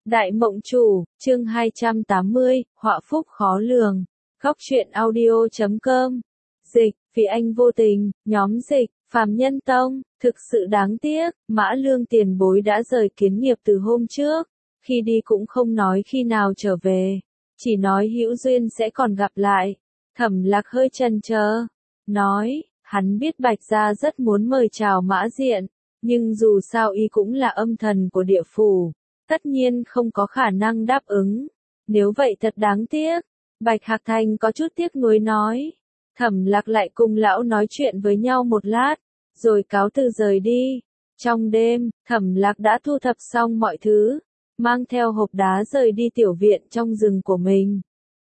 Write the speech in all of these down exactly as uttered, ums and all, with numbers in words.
Đại Mộng Chủ, chương hai trăm tám mươi, họa phúc khó lường. Góc truyện audio chấm com. Dịch, vì anh vô tình, nhóm dịch, Phàm Nhân Tông, thực sự đáng tiếc, Mã Lương tiền bối đã rời kiến nghiệp từ hôm trước, khi đi cũng không nói khi nào trở về, chỉ nói hữu duyên sẽ còn gặp lại. Thẩm Lạc hơi chần chờ, nói, hắn biết Bạch Gia rất muốn mời chào Mã Diện, nhưng dù sao y cũng là âm thần của địa phủ, tất nhiên không có khả năng đáp ứng. Nếu vậy thật đáng tiếc. Bạch Hạc Thành có chút tiếc nuối nói. Thẩm Lạc lại cùng lão nói chuyện với nhau một lát, rồi cáo từ rời đi. Trong đêm, Thẩm Lạc đã thu thập xong mọi thứ, mang theo hộp đá rời đi tiểu viện trong rừng của mình.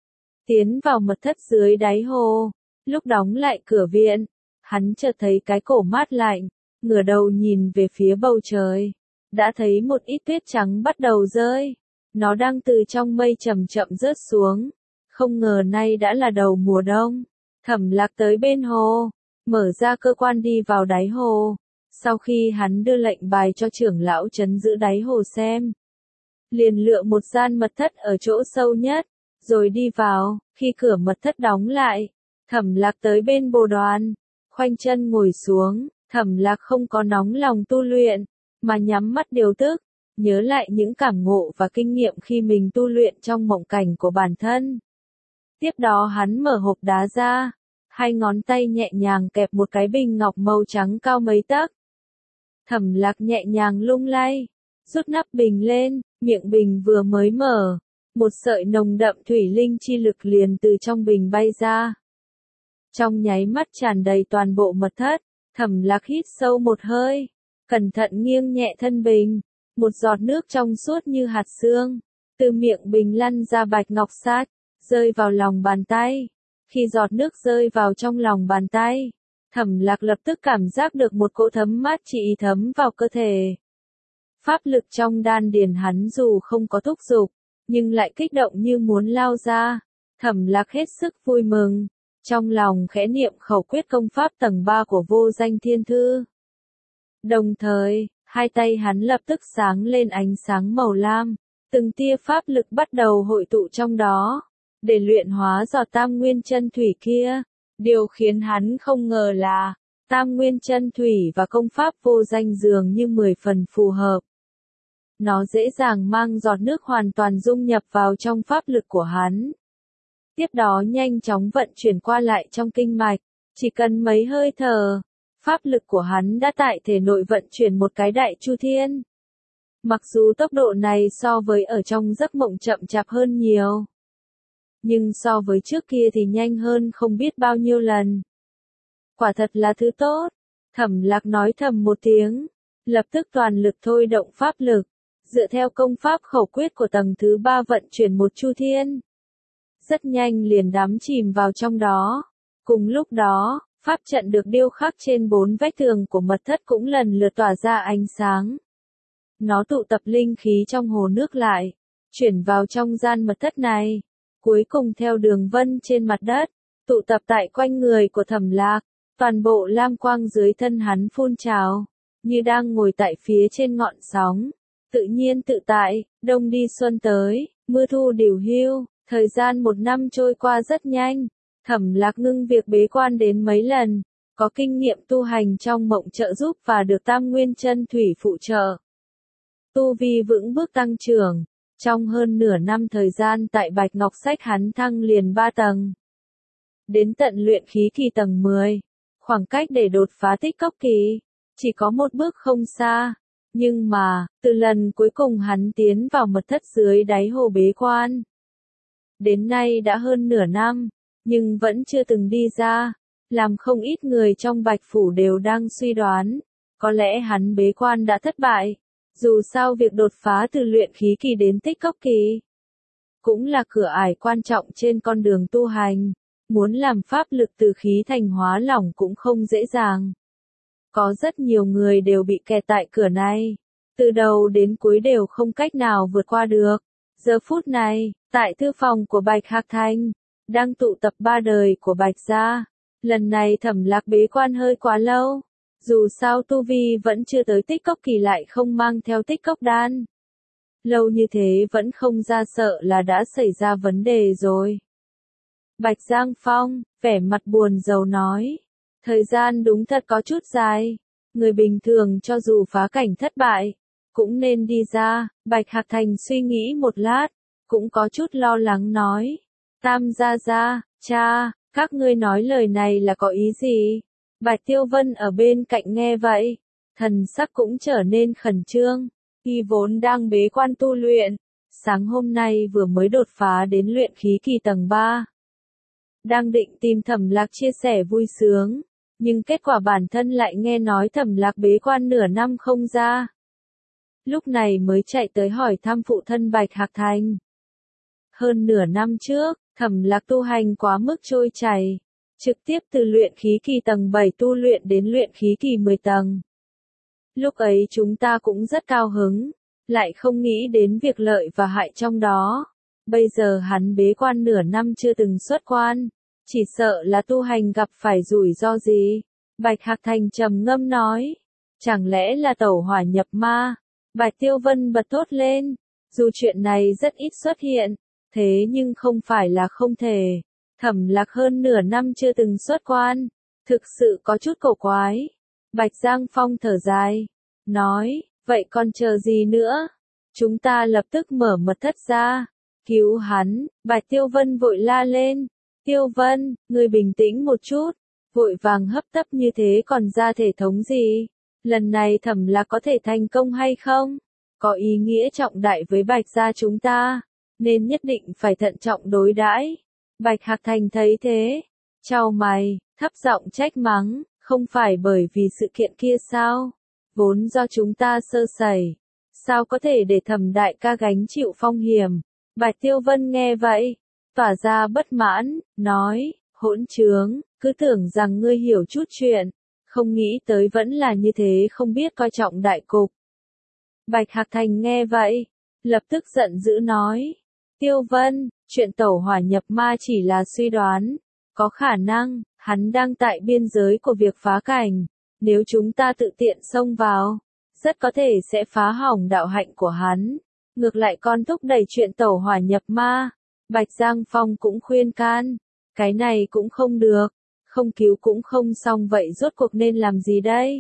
Tiến vào mật thất dưới đáy hồ, lúc đóng lại cửa viện, hắn chợt thấy cái cổ mát lạnh, ngửa đầu nhìn về phía bầu trời, đã thấy một ít tuyết trắng bắt đầu rơi. Nó đang từ trong mây chậm chậm rớt xuống. Không ngờ nay đã là đầu mùa đông. Thẩm Lạc tới bên hồ, mở ra cơ quan đi vào đáy hồ. Sau khi hắn đưa lệnh bài cho trưởng lão trấn giữ đáy hồ xem, liền lựa một gian mật thất ở chỗ sâu nhất, rồi đi vào. Khi cửa mật thất đóng lại, Thẩm Lạc tới bên bồ đoàn, khoanh chân ngồi xuống. Thẩm Lạc không có nóng lòng tu luyện, mà nhắm mắt điều tức, nhớ lại những cảm ngộ và kinh nghiệm khi mình tu luyện trong mộng cảnh của bản thân. Tiếp đó hắn mở hộp đá ra, hai ngón tay nhẹ nhàng kẹp một cái bình ngọc màu trắng cao mấy tấc. Thẩm Lạc nhẹ nhàng lung lay, rút nắp bình lên, miệng bình vừa mới mở, một sợi nồng đậm thủy linh chi lực liền từ trong bình bay ra. Trong nháy mắt tràn đầy toàn bộ mật thất, Thẩm Lạc hít sâu một hơi, cẩn thận nghiêng nhẹ thân bình, một giọt nước trong suốt như hạt sương, từ miệng bình lăn ra bạch ngọc sát, rơi vào lòng bàn tay. Khi giọt nước rơi vào trong lòng bàn tay, Thẩm Lạc lập tức cảm giác được một cỗ thấm mát trị thấm vào cơ thể. Pháp lực trong đan điền hắn dù không có thúc giục, nhưng lại kích động như muốn lao ra. Thẩm Lạc hết sức vui mừng, trong lòng khẽ niệm khẩu quyết công pháp tầng ba của vô danh thiên thư. Đồng thời, hai tay hắn lập tức sáng lên ánh sáng màu lam, từng tia pháp lực bắt đầu hội tụ trong đó, để luyện hóa giọt tam nguyên chân thủy kia. Điều khiến hắn không ngờ là, tam nguyên chân thủy và công pháp vô danh dường như mười phần phù hợp. Nó dễ dàng mang giọt nước hoàn toàn dung nhập vào trong pháp lực của hắn. Tiếp đó nhanh chóng vận chuyển qua lại trong kinh mạch, chỉ cần mấy hơi thở, pháp lực của hắn đã tại thể nội vận chuyển một cái đại chu thiên. Mặc dù tốc độ này so với ở trong giấc mộng chậm chạp hơn nhiều, nhưng so với trước kia thì nhanh hơn không biết bao nhiêu lần. Quả thật là thứ tốt. Thẩm Lạc nói thầm một tiếng, lập tức toàn lực thôi động pháp lực, dựa theo công pháp khẩu quyết của tầng thứ ba vận chuyển một chu thiên. Rất nhanh liền đắm chìm vào trong đó. Cùng lúc đó, pháp trận được điêu khắc trên bốn vách tường của mật thất cũng lần lượt tỏa ra ánh sáng. Nó tụ tập linh khí trong hồ nước lại, chuyển vào trong gian mật thất này, cuối cùng theo đường vân trên mặt đất, tụ tập tại quanh người của Thẩm Lạc. Toàn bộ lam quang dưới thân hắn phun trào, như đang ngồi tại phía trên ngọn sóng, tự nhiên tự tại. Đông đi xuân tới, mưa thu điều hưu, thời gian một năm trôi qua rất nhanh. Thẩm Lạc ngưng việc bế quan đến mấy lần, có kinh nghiệm tu hành trong mộng trợ giúp và được tam nguyên chân thủy phụ trợ. Tu vi vững bước tăng trưởng, trong hơn nửa năm thời gian tại Bạch Ngọc Sách hắn thăng liền ba tầng. Đến tận luyện khí kỳ tầng mười, khoảng cách để đột phá tích cốc kỳ, chỉ có một bước không xa. Nhưng mà, từ lần cuối cùng hắn tiến vào mật thất dưới đáy hồ bế quan, đến nay đã hơn nửa năm, nhưng vẫn chưa từng đi ra, làm không ít người trong Bạch Phủ đều đang suy đoán, có lẽ hắn bế quan đã thất bại. Dù sao việc đột phá từ luyện khí kỳ đến tích cốc kỳ, cũng là cửa ải quan trọng trên con đường tu hành, muốn làm pháp lực từ khí thành hóa lỏng cũng không dễ dàng. Có rất nhiều người đều bị kẹt tại cửa này, từ đầu đến cuối đều không cách nào vượt qua được. Giờ phút này, tại thư phòng của Bạch Hạc Thành, đang tụ tập ba đời của Bạch Gia. Lần này Thẩm Lạc bế quan hơi quá lâu, dù sao tu vi vẫn chưa tới tích cốc kỳ lại không mang theo tích cốc đan. lâu như thế vẫn không ra sợ là đã xảy ra vấn đề rồi. Bạch Giang Phong, vẻ mặt buồn rầu nói, thời gian đúng thật có chút dài, người bình thường cho dù phá cảnh thất bại, cũng nên đi ra. Bạch Hạc Thành suy nghĩ một lát, cũng có chút lo lắng nói, Tam gia gia, cha, các ngươi nói lời này là có ý gì? Bạch Tiêu Vân ở bên cạnh nghe vậy, thần sắc cũng trở nên khẩn trương, y vốn đang bế quan tu luyện, sáng hôm nay vừa mới đột phá đến luyện khí kỳ tầng ba. Đang định tìm Thẩm Lạc chia sẻ vui sướng, nhưng kết quả bản thân lại nghe nói Thẩm Lạc bế quan nửa năm không ra. Lúc này mới chạy tới hỏi thăm phụ thân Bạch Hạc Thành. Hơn nửa năm trước, Thẩm Lạc tu hành quá mức trôi chảy, trực tiếp từ luyện khí kỳ tầng bảy tu luyện đến luyện khí kỳ mười tầng. Lúc ấy chúng ta cũng rất cao hứng, lại không nghĩ đến việc lợi và hại trong đó. Bây giờ hắn bế quan nửa năm chưa từng xuất quan, chỉ sợ là tu hành gặp phải rủi ro gì. Bạch Hạc Thành trầm ngâm nói, chẳng lẽ là tẩu hỏa nhập ma? Bạch Tiêu Vân bật thốt lên, dù chuyện này rất ít xuất hiện, thế nhưng không phải là không thể. Thẩm Lạc hơn nửa năm chưa từng xuất quan, thực sự có chút cổ quái. Bạch Giang Phong thở dài, nói, vậy còn chờ gì nữa? Chúng ta lập tức mở mật thất ra, cứu hắn. Bạch Tiêu Vân vội la lên, Tiêu Vân, ngươi bình tĩnh một chút, vội vàng hấp tấp như thế còn ra thể thống gì? Lần này Thẩm Lạc có thể thành công hay không? Có ý nghĩa trọng đại với Bạch gia chúng ta, nên nhất định phải thận trọng đối đãi. Bạch Hạc Thành thấy thế, chau mày, thấp giọng trách mắng, không phải bởi vì sự kiện kia sao? Vốn do chúng ta sơ sẩy, sao có thể để Thẩm đại ca gánh chịu phong hiểm? Bạch Tiêu Vân nghe vậy, tỏa ra bất mãn, nói, hỗn trướng, cứ tưởng rằng ngươi hiểu chút chuyện, không nghĩ tới vẫn là như thế, không biết coi trọng đại cục. Bạch Hạc Thành nghe vậy, lập tức giận dữ nói, Tiêu Vân, chuyện tẩu hỏa nhập ma chỉ là suy đoán, có khả năng, hắn đang tại biên giới của việc phá cảnh, nếu chúng ta tự tiện xông vào, rất có thể sẽ phá hỏng đạo hạnh của hắn, ngược lại còn thúc đẩy chuyện tẩu hỏa nhập ma. Bạch Giang Phong cũng khuyên can, cái này cũng không được, không cứu cũng không xong, vậy rốt cuộc nên làm gì đây?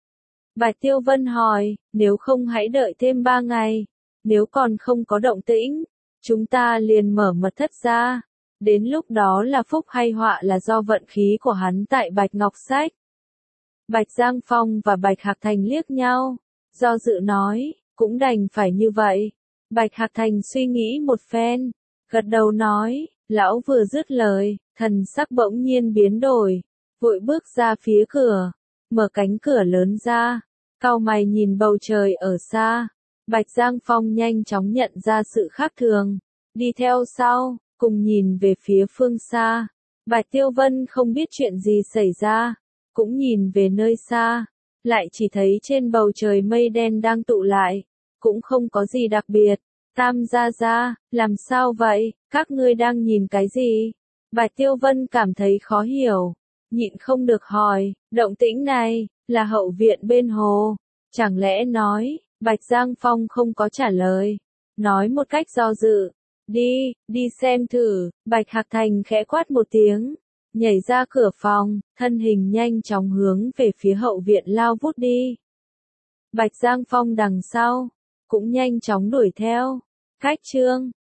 Bạch Tiêu Vân hỏi, nếu không hãy đợi thêm ba ngày, nếu còn không có động tĩnh, chúng ta liền mở mật thất ra, đến lúc đó là phúc hay họa là do vận khí của hắn tại Bạch Ngọc Sách. Bạch Giang Phong và Bạch Hạc Thành liếc nhau, do dự nói, cũng đành phải như vậy. Bạch Hạc Thành suy nghĩ một phen, gật đầu nói, lão vừa dứt lời, thần sắc bỗng nhiên biến đổi, vội bước ra phía cửa, mở cánh cửa lớn ra, cau mày nhìn bầu trời ở xa. Bạch Giang Phong nhanh chóng nhận ra sự khác thường, đi theo sau, cùng nhìn về phía phương xa. Bạch Tiêu Vân không biết chuyện gì xảy ra, cũng nhìn về nơi xa, lại chỉ thấy trên bầu trời mây đen đang tụ lại, cũng không có gì đặc biệt. Tam gia gia, làm sao vậy, các ngươi đang nhìn cái gì? Bạch Tiêu Vân cảm thấy khó hiểu, nhịn không được hỏi, động tĩnh này, là hậu viện bên hồ, chẳng lẽ nói, Bạch Giang Phong không có trả lời, nói một cách do dự, đi, đi xem thử. Bạch Hạc Thành khẽ quát một tiếng, nhảy ra cửa phòng, thân hình nhanh chóng hướng về phía hậu viện lao vút đi. Bạch Giang Phong đằng sau, cũng nhanh chóng đuổi theo. Cách chương